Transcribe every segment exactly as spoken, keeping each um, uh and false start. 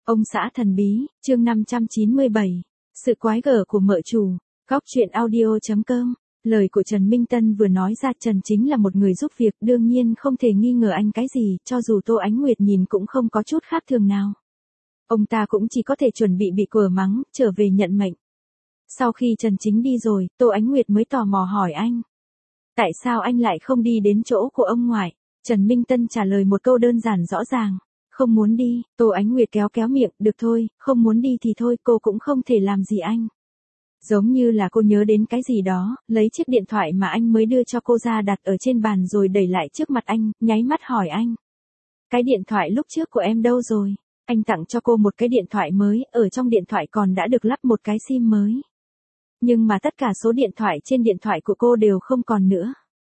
Ông xã thần bí, chương năm trăm chín mươi bảy. Sự quái gở của mợ chủ. Góc truyện audio.com. Lời của Trần Minh Tân vừa nói ra, Trần chính là một người giúp việc, đương nhiên không thể nghi ngờ anh cái gì, cho dù Tô Ánh Nguyệt nhìn cũng không có chút khác thường nào. Ông ta cũng chỉ có thể chuẩn bị bị cửa mắng, trở về nhận mệnh. Sau khi Trần Chính đi rồi, Tô Ánh Nguyệt mới tò mò hỏi anh. Tại sao anh lại không đi đến chỗ của ông ngoại? Trần Minh Tân trả lời một câu đơn giản rõ ràng. Không muốn đi. Tô Ánh Nguyệt kéo kéo miệng, được thôi, không muốn đi thì thôi, cô cũng không thể làm gì anh. Giống như là cô nhớ đến cái gì đó, lấy chiếc điện thoại mà anh mới đưa cho cô ra đặt ở trên bàn rồi đẩy lại trước mặt anh, nháy mắt hỏi anh. Cái điện thoại lúc trước của em đâu rồi? Anh tặng cho cô một cái điện thoại mới, ở trong điện thoại còn đã được lắp một cái sim mới. Nhưng mà tất cả số điện thoại trên điện thoại của cô đều không còn nữa.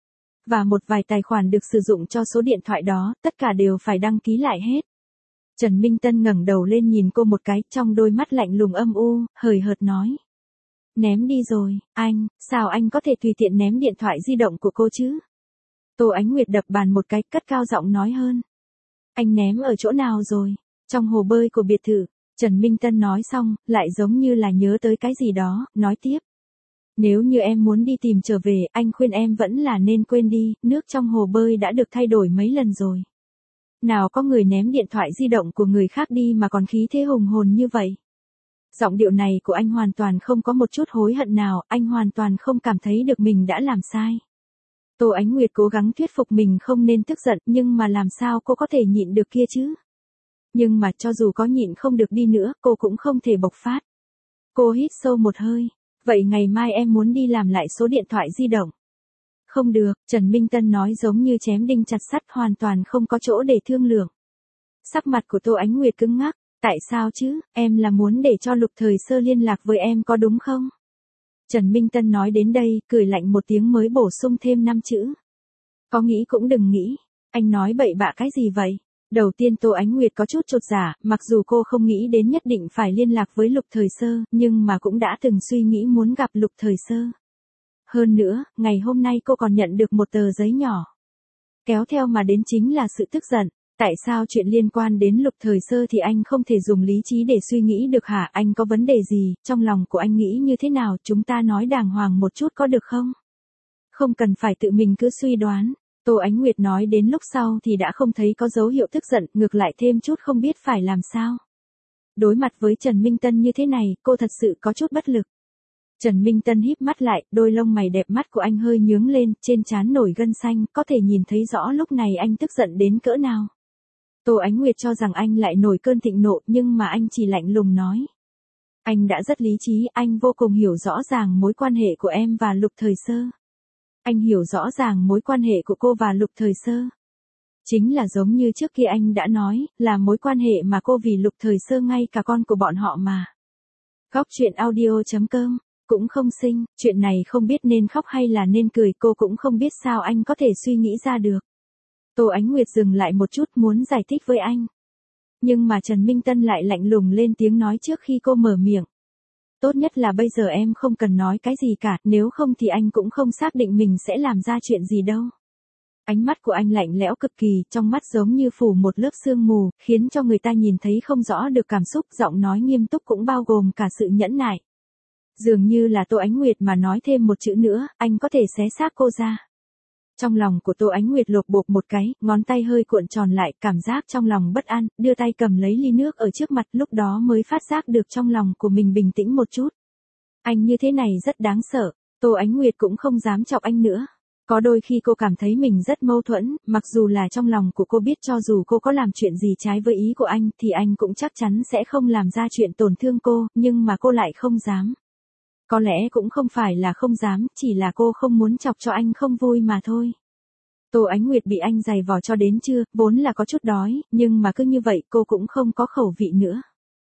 Và một vài tài khoản được sử dụng cho số điện thoại đó, tất cả đều phải đăng ký lại hết. Trần Minh Tân ngẩng đầu lên nhìn cô một cái, trong đôi mắt lạnh lùng âm u, hời hợt nói. Ném đi rồi, anh, sao anh có thể tùy tiện ném điện thoại di động của cô chứ? Tô Ánh Nguyệt đập bàn một cái, cất cao giọng nói hơn. Anh ném ở chỗ nào rồi? Trong hồ bơi của biệt thự. Trần Minh Tân nói xong, lại giống như là nhớ tới cái gì đó, nói tiếp. Nếu như em muốn đi tìm trở về, anh khuyên em vẫn là nên quên đi, nước trong hồ bơi đã được thay đổi mấy lần rồi. Nào có người ném điện thoại di động của người khác đi mà còn khí thế hùng hồn như vậy. Giọng điệu này của anh hoàn toàn không có một chút hối hận nào, anh hoàn toàn không cảm thấy được mình đã làm sai. Tô Ánh Nguyệt cố gắng thuyết phục mình không nên tức giận, nhưng mà làm sao cô có thể nhịn được kia chứ? Nhưng mà cho dù có nhịn không được đi nữa, cô cũng không thể bộc phát. Cô hít sâu một hơi. Vậy ngày mai em muốn đi làm lại số điện thoại di động. Không được, Trần Minh Tân nói giống như chém đinh chặt sắt, hoàn toàn không có chỗ để thương lượng. Sắc mặt của Tô Ánh Nguyệt cứng ngắc. Tại sao chứ, em là muốn để cho Lục Thời Sơ liên lạc với em có đúng không? Trần Minh Tân nói đến đây, cười lạnh một tiếng mới bổ sung thêm năm chữ. Có nghĩ cũng đừng nghĩ, anh nói bậy bạ cái gì vậy? Đầu tiên Tô Ánh Nguyệt có chút chột dạ, mặc dù cô không nghĩ đến nhất định phải liên lạc với Lục Thời Sơ, nhưng mà cũng đã từng suy nghĩ muốn gặp Lục Thời Sơ. Hơn nữa, ngày hôm nay cô còn nhận được một tờ giấy nhỏ. Kéo theo mà đến chính là sự tức giận. Tại sao chuyện liên quan đến Lục Thời Sơ thì anh không thể dùng lý trí để suy nghĩ được hả? Anh có vấn đề gì, trong lòng của anh nghĩ như thế nào, chúng ta nói đàng hoàng một chút có được không? Không cần phải tự mình cứ suy đoán. Tô Ánh Nguyệt nói đến lúc sau thì đã không thấy có dấu hiệu tức giận, ngược lại thêm chút không biết phải làm sao. Đối mặt với Trần Minh Tân như thế này, cô thật sự có chút bất lực. Trần Minh Tân híp mắt lại, đôi lông mày đẹp mắt của anh hơi nhướng lên, trên trán nổi gân xanh, có thể nhìn thấy rõ lúc này anh tức giận đến cỡ nào. Tô Ánh Nguyệt cho rằng anh lại nổi cơn thịnh nộ, nhưng mà anh chỉ lạnh lùng nói. Anh đã rất lý trí, anh vô cùng hiểu rõ ràng mối quan hệ của em và Lục Thời Sơ. Anh hiểu rõ ràng mối quan hệ của cô và Lục Thời Sơ. Chính là giống như trước kia anh đã nói, là mối quan hệ mà cô vì Lục Thời Sơ ngay cả con của bọn họ mà. Góc truyện audio.com. Cũng không sinh, chuyện này không biết nên khóc hay là nên cười, cô cũng không biết sao anh có thể suy nghĩ ra được. Tô Ánh Nguyệt dừng lại một chút muốn giải thích với anh. Nhưng mà Trần Minh Tân lại lạnh lùng lên tiếng nói trước khi cô mở miệng. Tốt nhất là bây giờ em không cần nói cái gì cả, nếu không thì anh cũng không xác định mình sẽ làm ra chuyện gì đâu. Ánh mắt của anh lạnh lẽo cực kỳ, trong mắt giống như phủ một lớp sương mù, khiến cho người ta nhìn thấy không rõ được cảm xúc, giọng nói nghiêm túc cũng bao gồm cả sự nhẫn nại. Dường như là Tô Ánh Nguyệt mà nói thêm một chữ nữa, anh có thể xé xác cô ra. Trong lòng của Tô Ánh Nguyệt lột bột một cái, ngón tay hơi cuộn tròn lại, cảm giác trong lòng bất an, đưa tay cầm lấy ly nước ở trước mặt, lúc đó mới phát giác được trong lòng của mình bình tĩnh một chút. Anh như thế này rất đáng sợ, Tô Ánh Nguyệt cũng không dám chọc anh nữa. Có đôi khi cô cảm thấy mình rất mâu thuẫn, mặc dù là trong lòng của cô biết cho dù cô có làm chuyện gì trái với ý của anh thì anh cũng chắc chắn sẽ không làm ra chuyện tổn thương cô, nhưng mà cô lại không dám. Có lẽ cũng không phải là không dám, chỉ là cô không muốn chọc cho anh không vui mà thôi. Tô Ánh Nguyệt bị anh giày vò cho đến trưa, vốn là có chút đói, nhưng mà cứ như vậy cô cũng không có khẩu vị nữa.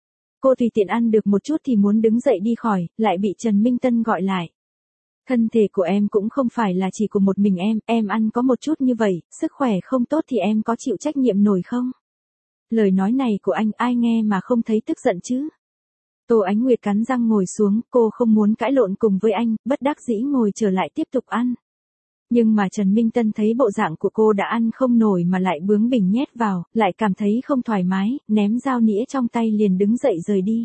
Cô tùy tiện ăn được một chút thì muốn đứng dậy đi khỏi, lại bị Trần Minh Tân gọi lại. Thân thể của em cũng không phải là chỉ của một mình em, em ăn có một chút như vậy, sức khỏe không tốt thì em có chịu trách nhiệm nổi không? Lời nói này của anh ai nghe mà không thấy tức giận chứ? Tô Ánh Nguyệt cắn răng ngồi xuống, cô không muốn cãi lộn cùng với anh, bất đắc dĩ ngồi trở lại tiếp tục ăn. Nhưng mà Trần Minh Tân thấy bộ dạng của cô đã ăn không nổi mà lại bướng bỉnh nhét vào, lại cảm thấy không thoải mái, ném dao nĩa trong tay liền đứng dậy rời đi.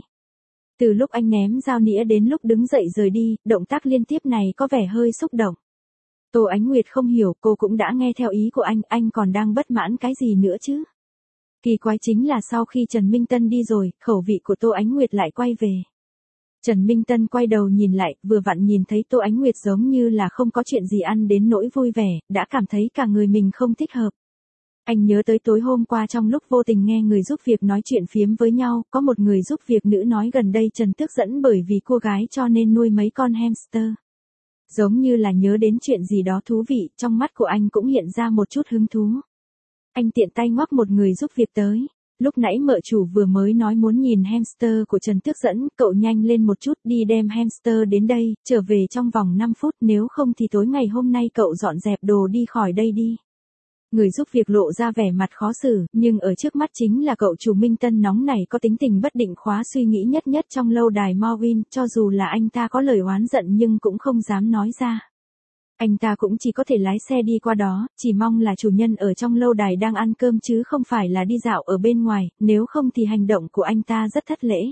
Từ lúc anh ném dao nĩa đến lúc đứng dậy rời đi, động tác liên tiếp này có vẻ hơi xúc động. Tô Ánh Nguyệt không hiểu, cô cũng đã nghe theo ý của anh, anh còn đang bất mãn cái gì nữa chứ? Kỳ quái chính là sau khi Trần Minh Tân đi rồi, khẩu vị của Tô Ánh Nguyệt lại quay về. Trần Minh Tân quay đầu nhìn lại, vừa vặn nhìn thấy Tô Ánh Nguyệt giống như là không có chuyện gì ăn đến nỗi vui vẻ, đã cảm thấy cả người mình không thích hợp. Anh nhớ tới tối hôm qua trong lúc vô tình nghe người giúp việc nói chuyện phiếm với nhau, có một người giúp việc nữ nói gần đây Trần tức giận bởi vì cô gái cho nên nuôi mấy con hamster. Giống như là nhớ đến chuyện gì đó thú vị, trong mắt của anh cũng hiện ra một chút hứng thú. Anh tiện tay ngoắc một người giúp việc tới. Lúc nãy mợ chủ vừa mới nói muốn nhìn hamster của Trần tức giận, cậu nhanh lên một chút đi đem hamster đến đây, trở về trong vòng năm phút, nếu không thì tối ngày hôm nay cậu dọn dẹp đồ đi khỏi đây đi. Người giúp việc lộ ra vẻ mặt khó xử, nhưng ở trước mắt chính là cậu chủ Minh Tân nóng này có tính tình bất định khóa suy nghĩ nhất nhất trong lâu đài Morwin, cho dù là anh ta có lời oán giận nhưng cũng không dám nói ra. Anh ta cũng chỉ có thể lái xe đi qua đó, chỉ mong là chủ nhân ở trong lâu đài đang ăn cơm chứ không phải là đi dạo ở bên ngoài, nếu không thì hành động của anh ta rất thất lễ.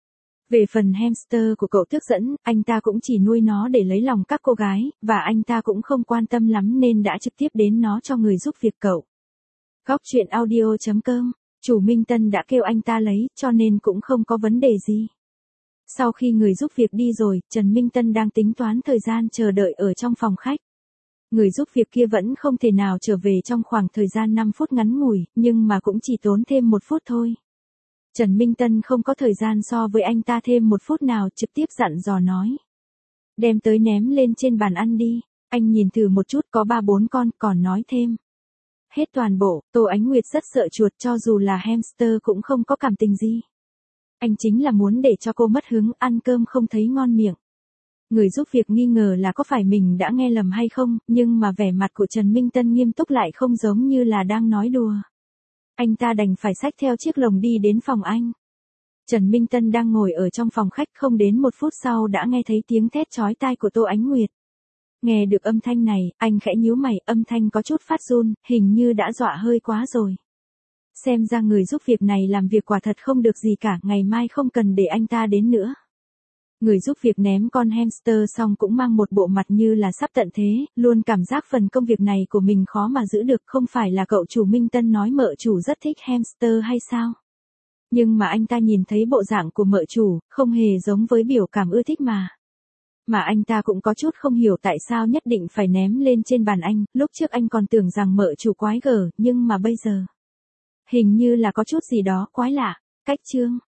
Về phần hamster của cậu tức giận, anh ta cũng chỉ nuôi nó để lấy lòng các cô gái, và anh ta cũng không quan tâm lắm nên đã trực tiếp đến nó cho người giúp việc cậu. Góc truyện audio chấm com, chủ Minh Tân đã kêu anh ta lấy, cho nên cũng không có vấn đề gì. Sau khi người giúp việc đi rồi, Trần Minh Tân đang tính toán thời gian chờ đợi ở trong phòng khách. Người giúp việc kia vẫn không thể nào trở về trong khoảng thời gian năm phút ngắn ngủi, nhưng mà cũng chỉ tốn thêm một phút thôi. Trần Minh Tân không có thời gian so với anh ta thêm một phút nào, trực tiếp dặn dò nói. Đem tới ném lên trên bàn ăn đi, anh nhìn thử một chút có ba bốn con, còn nói thêm. Hết toàn bộ, Tô Ánh Nguyệt rất sợ chuột, cho dù là hamster cũng không có cảm tình gì. Anh chính là muốn để cho cô mất hứng, ăn cơm không thấy ngon miệng. Người giúp việc nghi ngờ là có phải mình đã nghe lầm hay không, nhưng mà vẻ mặt của Trần Minh Tân nghiêm túc lại không giống như là đang nói đùa. Anh ta đành phải xách theo chiếc lồng đi đến phòng anh. Trần Minh Tân đang ngồi ở trong phòng khách, không đến một phút sau đã nghe thấy tiếng thét chói tai của Tô Ánh Nguyệt. Nghe được âm thanh này, anh khẽ nhíu mày, âm thanh có chút phát run, hình như đã dọa hơi quá rồi. Xem ra người giúp việc này làm việc quả thật không được gì cả, ngày mai không cần để anh ta đến nữa. Người giúp việc ném con hamster xong cũng mang một bộ mặt như là sắp tận thế, luôn cảm giác phần công việc này của mình khó mà giữ được, không phải là cậu chủ Minh Tân nói mợ chủ rất thích hamster hay sao? Nhưng mà anh ta nhìn thấy bộ dạng của mợ chủ, không hề giống với biểu cảm ưa thích mà. Mà anh ta cũng có chút không hiểu tại sao nhất định phải ném lên trên bàn anh, lúc trước anh còn tưởng rằng mợ chủ quái gở, nhưng mà bây giờ. Hình như là có chút gì đó quái lạ. Cách chương